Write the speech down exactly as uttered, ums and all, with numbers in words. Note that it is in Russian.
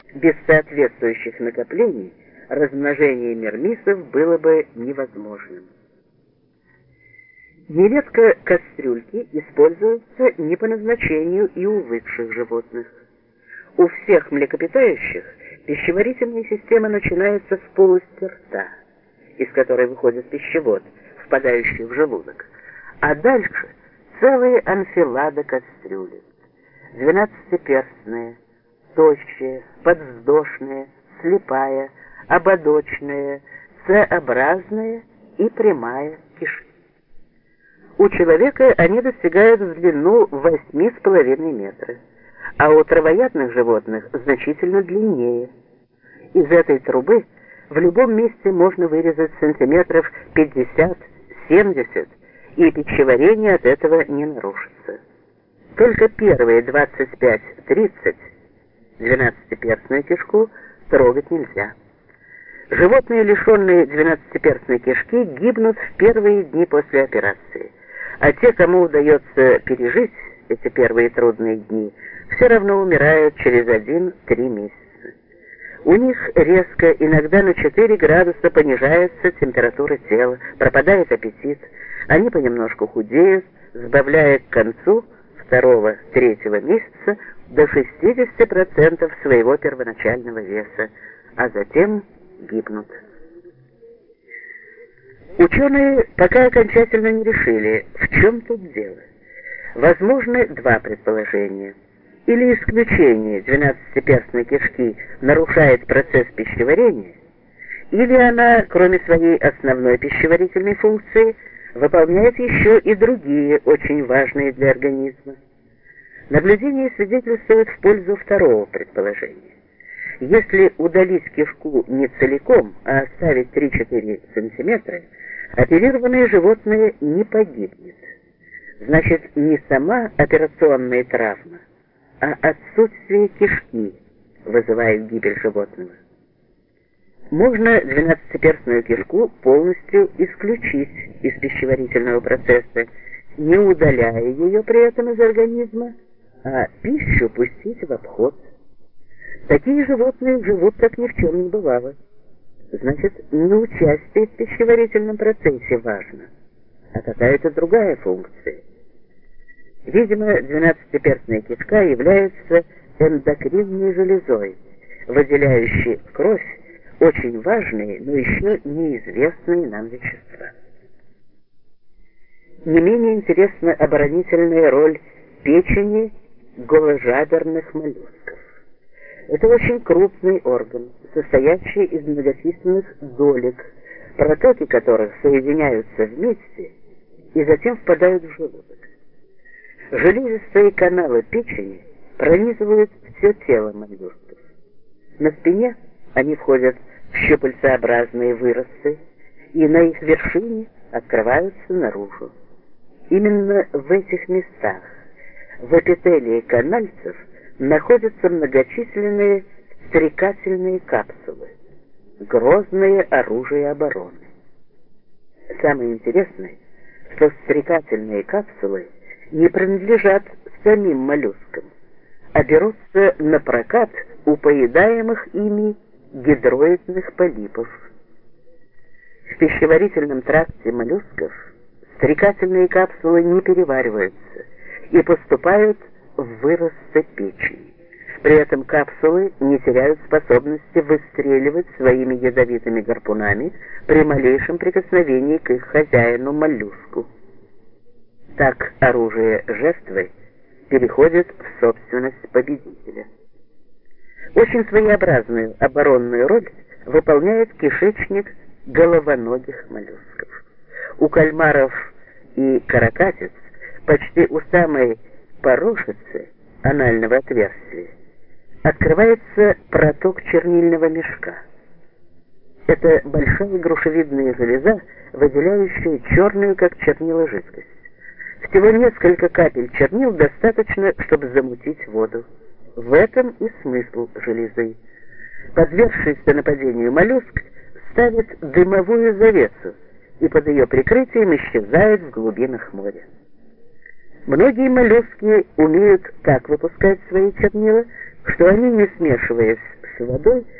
Без соответствующих накоплений размножение мирмисов было бы невозможным. Нередко кастрюльки используются не по назначению и у высших животных. У всех млекопитающих пищеварительная система начинается с полости рта, из которой выходит пищевод, впадающий в желудок, а дальше целые анфилады кастрюли, двенадцатиперстные, тощие, подвздошные, слепая, ободочная, Ц-образная и прямая кишки. У человека они достигают в длину восемь с половиной метра, а у травоядных животных значительно длиннее. Из этой трубы в любом месте можно вырезать сантиметров пятьдесят-семьдесят, и пищеварение от этого не нарушится. Только первые двадцать пять-тридцать двенадцатиперстную кишку трогать нельзя. Животные, лишенные двенадцатиперстной кишки, гибнут в первые дни после операции, а те, кому удается пережить эти первые трудные дни, все равно умирают через один-три месяца. У них резко, иногда на четыре градуса понижается температура тела, пропадает аппетит, они понемножку худеют, сбавляя к концу второго-третьего месяца до шестидесяти процентов своего первоначального веса, а затем гибнут. Ученые пока окончательно не решили, в чем тут дело. Возможны два предположения. Или исключение двенадцатиперстной кишки нарушает процесс пищеварения, или она, кроме своей основной пищеварительной функции, выполняет еще и другие, очень важные для организма. Наблюдения свидетельствуют в пользу второго предположения. Если удалить кишку не целиком, а оставить три-четыре сантиметра, оперированное животное не погибнет. Значит, не сама операционная травма, а отсутствие кишки вызывает гибель животного. Можно двенадцатиперстную кишку полностью исключить из пищеварительного процесса, не удаляя ее при этом из организма, а пищу пустить в обход. Такие животные живут, как ни в чем не бывало. Значит, не участие в пищеварительном процессе важно, а какая-то другая функция. Видимо, двенадцатиперстная кишка является эндокринной железой, выделяющей в кровь очень важные, но еще неизвестные нам вещества. Не менее интересна оборонительная роль печени голожаберных моллюсков. Это очень крупный орган, состоящий из многочисленных долек, протоки которых соединяются вместе и затем впадают в желудок. Железистые каналы печени пронизывают все тело моллюсков. На спине они входят в щупальцеобразные выросты, и на их вершине открываются наружу. Именно в этих местах, в эпителии канальцев, находятся многочисленные стрекательные капсулы, грозное оружие обороны. Самое интересное, что стрекательные капсулы не принадлежат самим моллюскам, а берутся на прокат у поедаемых ими гидроидных полипов. В пищеварительном тракте моллюсков стрекательные капсулы не перевариваются и поступают в выросты печени. При этом капсулы не теряют способности выстреливать своими ядовитыми гарпунами при малейшем прикосновении к их хозяину моллюску. Так оружие жертвы переходит в собственность победителя. Очень своеобразную оборонную роль выполняет кишечник головоногих моллюсков. У кальмаров и каракатиц почти у самой порошицы анального отверстия открывается проток чернильного мешка. Это большая грушевидная железа, выделяющая черную, как чернила, жидкость. Всего несколько капель чернил достаточно, чтобы замутить воду. В этом и смысл железы. Подвергшийся нападению моллюск ставит дымовую завесу и под ее прикрытием исчезает в глубинах моря. Многие моллюски умеют так выпускать свои чернила, что они, не смешиваясь чаши водой,